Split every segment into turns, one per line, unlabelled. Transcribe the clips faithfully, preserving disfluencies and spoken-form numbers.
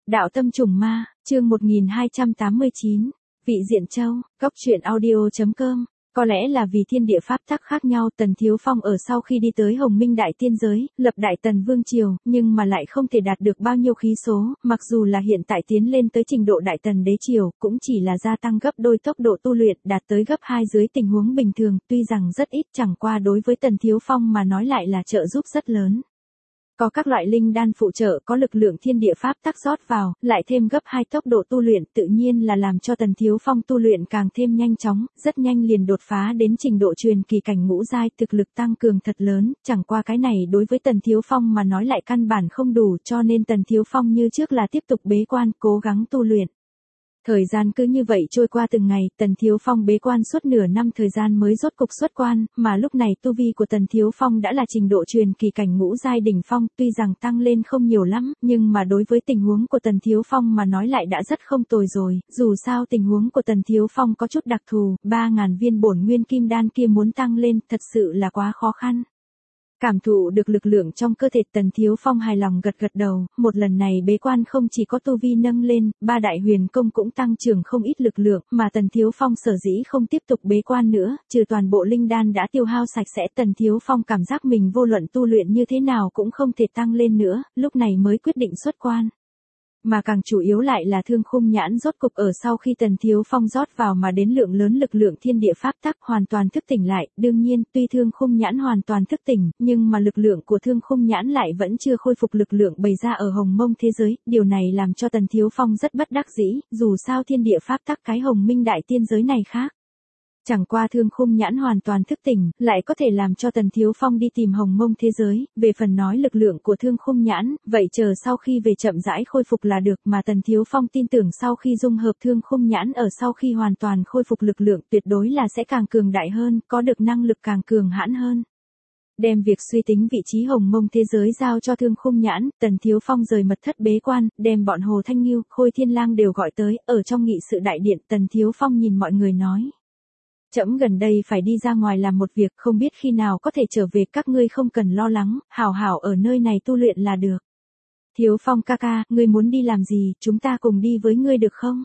Đạo tâm trùng ma, chương một nghìn hai trăm tám mươi chín, Vị Diện Châu, Cốc truyện audio chấm com. Có lẽ là vì thiên địa pháp tắc khác nhau, Tần Thiếu Phong ở sau khi đi tới Hồng Minh Đại Tiên Giới, lập Đại Tần Vương Triều, nhưng mà lại không thể đạt được bao nhiêu khí số, mặc dù là hiện tại tiến lên tới trình độ Đại Tần Đế Triều, cũng chỉ là gia tăng gấp đôi tốc độ tu luyện, đạt tới gấp hai dưới tình huống bình thường, tuy rằng rất ít, chẳng qua đối với Tần Thiếu Phong mà nói lại là trợ giúp rất lớn. Có các loại linh đan phụ trợ, có lực lượng thiên địa pháp tắc rót vào, lại thêm gấp hai tốc độ tu luyện, tự nhiên là làm cho Tần Thiếu Phong tu luyện càng thêm nhanh chóng, rất nhanh liền đột phá đến trình độ truyền kỳ cảnh ngũ giai, thực lực tăng cường thật lớn, chẳng qua cái này đối với Tần Thiếu Phong mà nói lại căn bản không đủ, cho nên Tần Thiếu Phong như trước là tiếp tục bế quan, cố gắng tu luyện. Thời gian cứ như vậy trôi qua từng ngày, Tần Thiếu Phong bế quan suốt nửa năm thời gian mới rốt cục xuất quan, mà lúc này tu vi của Tần Thiếu Phong đã là trình độ truyền kỳ cảnh ngũ giai đỉnh phong, tuy rằng tăng lên không nhiều lắm, nhưng mà đối với tình huống của Tần Thiếu Phong mà nói lại đã rất không tồi rồi, dù sao tình huống của Tần Thiếu Phong có chút đặc thù, ba ngàn viên bổn nguyên kim đan kia muốn tăng lên, thật sự là quá khó khăn. Cảm thụ được lực lượng trong cơ thể, Tần Thiếu Phong hài lòng gật gật đầu, một lần này bế quan không chỉ có tu vi nâng lên, ba đại huyền công cũng tăng trưởng không ít lực lượng, mà Tần Thiếu Phong sở dĩ không tiếp tục bế quan nữa, trừ toàn bộ linh đan đã tiêu hao sạch sẽ, Tần Thiếu Phong cảm giác mình vô luận tu luyện như thế nào cũng không thể tăng lên nữa, lúc này mới quyết định xuất quan. Mà càng chủ yếu lại là thương khung nhãn rốt cục ở sau khi Tần Thiếu Phong rót vào mà đến lượng lớn lực lượng thiên địa pháp tắc hoàn toàn thức tỉnh lại, đương nhiên tuy thương khung nhãn hoàn toàn thức tỉnh, nhưng mà lực lượng của thương khung nhãn lại vẫn chưa khôi phục lực lượng bày ra ở hồng mông thế giới, điều này làm cho Tần Thiếu Phong rất bất đắc dĩ, dù sao thiên địa pháp tắc cái Hồng Minh Đại Tiên Giới này khác. Chẳng qua thương khung nhãn hoàn toàn thức tỉnh, lại có thể làm cho Tần Thiếu Phong đi tìm hồng mông thế giới, về phần nói lực lượng của thương khung nhãn, vậy chờ sau khi về chậm rãi khôi phục là được, mà Tần Thiếu Phong tin tưởng sau khi dung hợp thương khung nhãn ở sau khi hoàn toàn khôi phục lực lượng tuyệt đối là sẽ càng cường đại hơn, có được năng lực càng cường hãn hơn. Đem việc suy tính vị trí hồng mông thế giới giao cho thương khung nhãn, Tần Thiếu Phong rời mật thất bế quan, đem bọn Hồ Thanh Nghiêu, Khôi Thiên Lang đều gọi tới, ở trong nghị sự đại điện, Tần Thiếu Phong nhìn mọi người nói. Trẫm gần đây phải đi ra ngoài làm một việc, không biết khi nào có thể trở về, các ngươi không cần lo lắng, hảo hảo ở nơi này tu luyện là được. Thiếu Phong ca ca, ngươi muốn đi làm gì, chúng ta cùng đi với ngươi được không?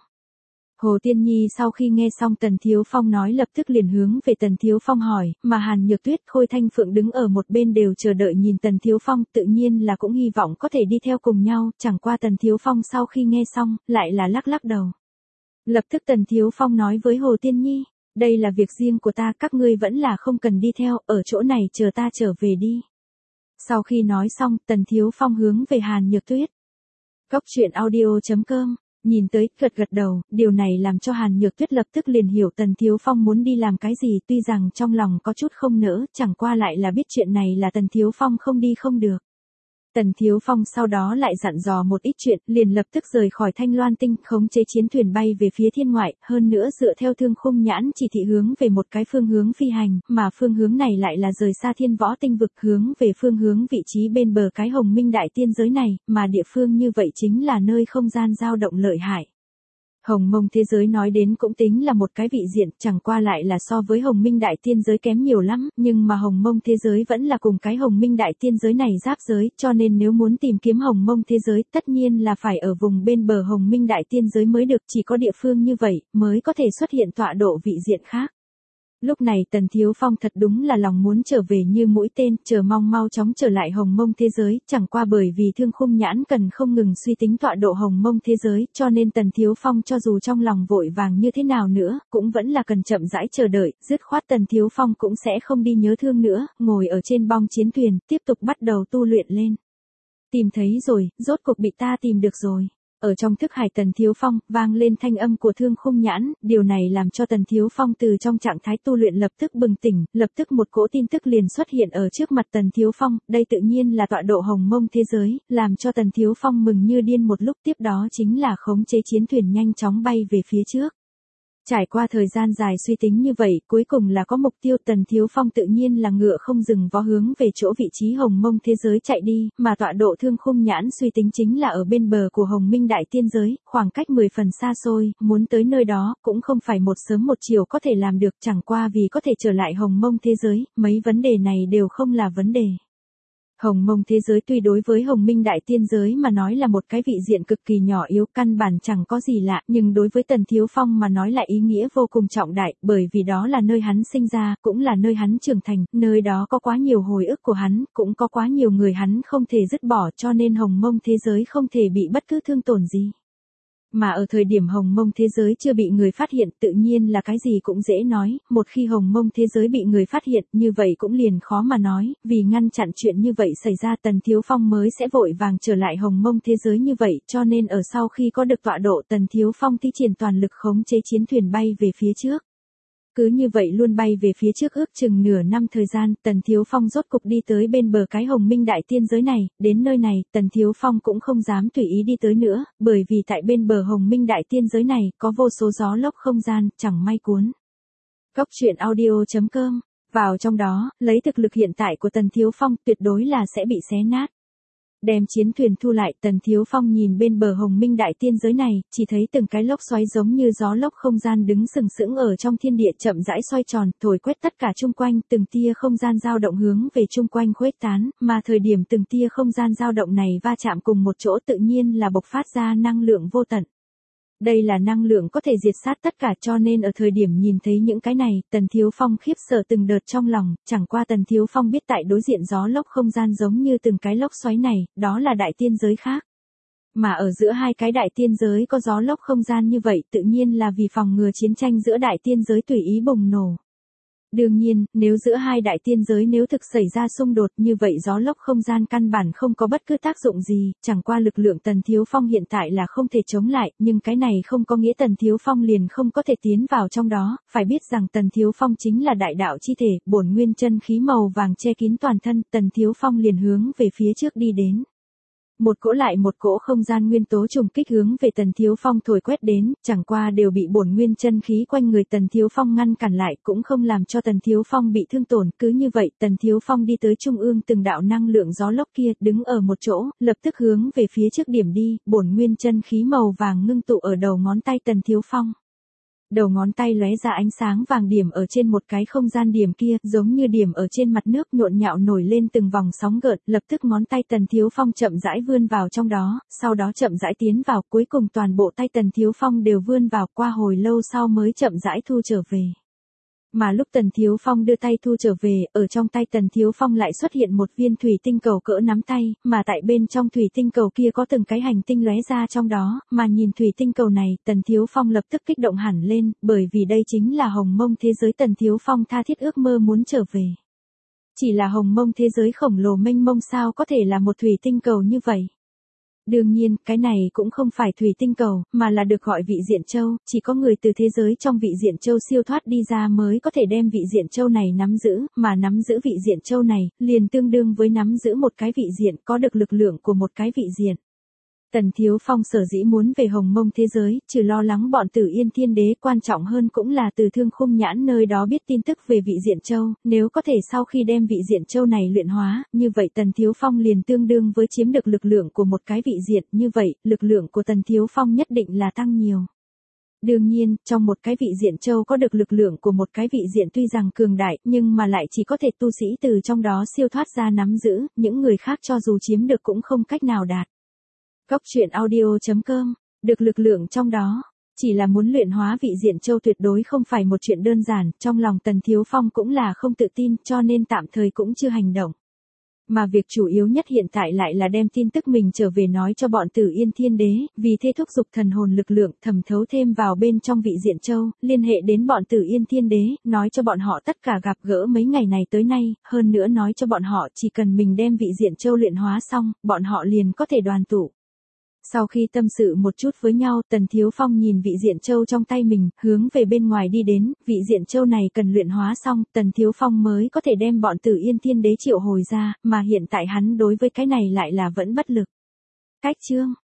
Hồ Tiên Nhi sau khi nghe xong Tần Thiếu Phong nói lập tức liền hướng về Tần Thiếu Phong hỏi, mà Hàn Nhược Tuyết, Khôi Thanh Phượng đứng ở một bên đều chờ đợi nhìn Tần Thiếu Phong, tự nhiên là cũng hy vọng có thể đi theo cùng nhau, chẳng qua Tần Thiếu Phong sau khi nghe xong, lại là lắc lắc đầu. Lập tức Tần Thiếu Phong nói với Hồ Tiên Nhi. Đây là việc riêng của ta, các ngươi vẫn là không cần đi theo, ở chỗ này chờ ta trở về đi. Sau khi nói xong, Tần Thiếu Phong hướng về Hàn Nhược Tuyết. Cốc truyện audio chấm com, nhìn tới, gật gật đầu, điều này làm cho Hàn Nhược Tuyết lập tức liền hiểu Tần Thiếu Phong muốn đi làm cái gì, tuy rằng trong lòng có chút không nỡ, chẳng qua lại là biết chuyện này là Tần Thiếu Phong không đi không được. Tần Thiếu Phong sau đó lại dặn dò một ít chuyện, liền lập tức rời khỏi Thanh Loan Tinh, khống chế chiến thuyền bay về phía thiên ngoại, hơn nữa dựa theo thương khung nhãn chỉ thị hướng về một cái phương hướng phi hành, mà phương hướng này lại là rời xa Thiên Võ Tinh vực hướng về phương hướng vị trí bên bờ cái Hồng Minh Đại Tiên Giới này, mà địa phương như vậy chính là nơi không gian dao động lợi hại. Hồng mông thế giới nói đến cũng tính là một cái vị diện, chẳng qua lại là so với Hồng Minh Đại Tiên Giới kém nhiều lắm, nhưng mà Hồng mông thế giới vẫn là cùng cái Hồng Minh Đại Tiên Giới này giáp giới, cho nên nếu muốn tìm kiếm Hồng mông thế giới, tất nhiên là phải ở vùng bên bờ Hồng Minh Đại Tiên Giới mới được, chỉ có địa phương như vậy, mới có thể xuất hiện tọa độ vị diện khác. Lúc này Tần Thiếu Phong thật đúng là lòng muốn trở về như mũi tên, chờ mong mau chóng trở lại hồng mông thế giới, chẳng qua bởi vì thương khung nhãn cần không ngừng suy tính tọa độ hồng mông thế giới, cho nên Tần Thiếu Phong cho dù trong lòng vội vàng như thế nào nữa, cũng vẫn là cần chậm rãi chờ đợi, dứt khoát Tần Thiếu Phong cũng sẽ không đi nhớ thương nữa, ngồi ở trên bong chiến thuyền, tiếp tục bắt đầu tu luyện lên. Tìm thấy rồi, rốt cuộc bị ta tìm được rồi. Ở trong thức hải Tần Thiếu Phong, vang lên thanh âm của thương khung nhãn, điều này làm cho Tần Thiếu Phong từ trong trạng thái tu luyện lập tức bừng tỉnh, lập tức một cỗ tin tức liền xuất hiện ở trước mặt Tần Thiếu Phong, đây tự nhiên là tọa độ hồng mông thế giới, làm cho Tần Thiếu Phong mừng như điên một lúc, tiếp đó chính là khống chế chiến thuyền nhanh chóng bay về phía trước. Trải qua thời gian dài suy tính như vậy, cuối cùng là có mục tiêu, Tần Thiếu Phong tự nhiên là ngựa không dừng vó hướng về chỗ vị trí hồng mông thế giới chạy đi, mà tọa độ thương khung nhãn suy tính chính là ở bên bờ của Hồng Minh Đại Tiên Giới, khoảng cách mười phần xa xôi, muốn tới nơi đó, cũng không phải một sớm một chiều có thể làm được, chẳng qua vì có thể trở lại hồng mông thế giới, mấy vấn đề này đều không là vấn đề. Hồng Mông thế giới tuy đối với Hồng Minh đại tiên giới mà nói là một cái vị diện cực kỳ nhỏ yếu, căn bản chẳng có gì lạ, nhưng đối với Tần Thiếu Phong mà nói lại ý nghĩa vô cùng trọng đại, bởi vì đó là nơi hắn sinh ra, cũng là nơi hắn trưởng thành, nơi đó có quá nhiều hồi ức của hắn, cũng có quá nhiều người hắn không thể dứt bỏ, cho nên Hồng Mông thế giới không thể bị bất cứ thương tổn gì. Mà ở thời điểm Hồng Mông thế giới chưa bị người phát hiện, tự nhiên là cái gì cũng dễ nói, một khi Hồng Mông thế giới bị người phát hiện, như vậy cũng liền khó mà nói, vì ngăn chặn chuyện như vậy xảy ra Tần Thiếu Phong mới sẽ vội vàng trở lại Hồng Mông thế giới như vậy, cho nên ở sau khi có được tọa độ Tần Thiếu Phong thi triển toàn lực khống chế chiến thuyền bay về phía trước. Cứ như vậy luôn bay về phía trước ước chừng nửa năm thời gian, Tần Thiếu Phong rốt cục đi tới bên bờ cái Hồng Minh đại tiên giới này, đến nơi này, Tần Thiếu Phong cũng không dám tùy ý đi tới nữa, bởi vì tại bên bờ Hồng Minh đại tiên giới này, có vô số gió lốc không gian, chẳng may cuốn. Cốc truyện audio chấm com, vào trong đó, lấy thực lực hiện tại của Tần Thiếu Phong, tuyệt đối là sẽ bị xé nát. Đem chiến thuyền thu lại, Tần Thiếu Phong nhìn bên bờ Hồng Minh đại tiên giới này, chỉ thấy từng cái lốc xoáy giống như gió lốc không gian đứng sừng sững ở trong thiên địa chậm rãi xoay tròn, thổi quét tất cả chung quanh, từng tia không gian dao động hướng về chung quanh khuếch tán, mà thời điểm từng tia không gian dao động này va chạm cùng một chỗ tự nhiên là bộc phát ra năng lượng vô tận. Đây là năng lượng có thể diệt sát tất cả, cho nên ở thời điểm nhìn thấy những cái này, Tần Thiếu Phong khiếp sợ từng đợt trong lòng, chẳng qua Tần Thiếu Phong biết tại đối diện gió lốc không gian giống như từng cái lốc xoáy này, đó là đại tiên giới khác. Mà ở giữa hai cái đại tiên giới có gió lốc không gian như vậy tự nhiên là vì phòng ngừa chiến tranh giữa đại tiên giới tùy ý bùng nổ. Đương nhiên, nếu giữa hai đại tiên giới nếu thực xảy ra xung đột như vậy gió lốc không gian căn bản không có bất cứ tác dụng gì, chẳng qua lực lượng Tần Thiếu Phong hiện tại là không thể chống lại, nhưng cái này không có nghĩa Tần Thiếu Phong liền không có thể tiến vào trong đó, phải biết rằng Tần Thiếu Phong chính là đại đạo chi thể, bổn nguyên chân khí màu vàng che kín toàn thân, Tần Thiếu Phong liền hướng về phía trước đi đến. Một cỗ lại một cỗ không gian nguyên tố trùng kích hướng về Tần Thiếu Phong thổi quét đến, chẳng qua đều bị bổn nguyên chân khí quanh người Tần Thiếu Phong ngăn cản lại, cũng không làm cho Tần Thiếu Phong bị thương tổn, cứ như vậy Tần Thiếu Phong đi tới trung ương từng đạo năng lượng gió lốc kia, đứng ở một chỗ, lập tức hướng về phía trước điểm đi, bổn nguyên chân khí màu vàng ngưng tụ ở đầu ngón tay Tần Thiếu Phong. Đầu ngón tay lóe ra ánh sáng vàng điểm ở trên một cái không gian điểm kia, giống như điểm ở trên mặt nước nhộn nhạo nổi lên từng vòng sóng gợn, lập tức ngón tay Tần Thiếu Phong chậm rãi vươn vào trong đó, sau đó chậm rãi tiến vào, cuối cùng toàn bộ tay Tần Thiếu Phong đều vươn vào, qua hồi lâu sau mới chậm rãi thu trở về. Mà lúc Tần Thiếu Phong đưa tay thu trở về, ở trong tay Tần Thiếu Phong lại xuất hiện một viên thủy tinh cầu cỡ nắm tay, mà tại bên trong thủy tinh cầu kia có từng cái hành tinh lóe ra trong đó, mà nhìn thủy tinh cầu này, Tần Thiếu Phong lập tức kích động hẳn lên, bởi vì đây chính là Hồng Mông thế giới Tần Thiếu Phong tha thiết ước mơ muốn trở về. Chỉ là Hồng Mông thế giới khổng lồ mênh mông sao có thể là một thủy tinh cầu như vậy. Đương nhiên, cái này cũng không phải thủy tinh cầu, mà là được gọi vị diện châu, chỉ có người từ thế giới trong vị diện châu siêu thoát đi ra mới có thể đem vị diện châu này nắm giữ, mà nắm giữ vị diện châu này, liền tương đương với nắm giữ một cái vị diện, có được lực lượng của một cái vị diện. Tần Thiếu Phong sở dĩ muốn về Hồng Mông thế giới, trừ lo lắng bọn Tử Yên Thiên Đế, quan trọng hơn cũng là từ Thương Khung Nhãn nơi đó biết tin tức về vị diện châu, nếu có thể sau khi đem vị diện châu này luyện hóa, như vậy Tần Thiếu Phong liền tương đương với chiếm được lực lượng của một cái vị diện, như vậy, lực lượng của Tần Thiếu Phong nhất định là tăng nhiều. Đương nhiên, trong một cái vị diện châu có được lực lượng của một cái vị diện tuy rằng cường đại, nhưng mà lại chỉ có thể tu sĩ từ trong đó siêu thoát ra nắm giữ, những người khác cho dù chiếm được cũng không cách nào đạt. Cốc truyện audio chấm com, được lực lượng trong đó, chỉ là muốn luyện hóa vị diện châu tuyệt đối không phải một chuyện đơn giản, trong lòng Tần Thiếu Phong cũng là không tự tin, cho nên tạm thời cũng chưa hành động. Mà việc chủ yếu nhất hiện tại lại là đem tin tức mình trở về nói cho bọn Tử Yên Thiên Đế, vì thế thúc giục thần hồn lực lượng thẩm thấu thêm vào bên trong vị diện châu, liên hệ đến bọn Tử Yên Thiên Đế, nói cho bọn họ tất cả gặp gỡ mấy ngày này tới nay, hơn nữa nói cho bọn họ chỉ cần mình đem vị diện châu luyện hóa xong, bọn họ liền có thể đoàn tụ. Sau khi tâm sự một chút với nhau, Tần Thiếu Phong nhìn vị diện châu trong tay mình, hướng về bên ngoài đi đến, vị diện châu này cần luyện hóa xong, Tần Thiếu Phong mới có thể đem bọn Tử Yên Thiên Đế triệu hồi ra, mà hiện tại hắn đối với cái này lại là vẫn bất lực. Cách chương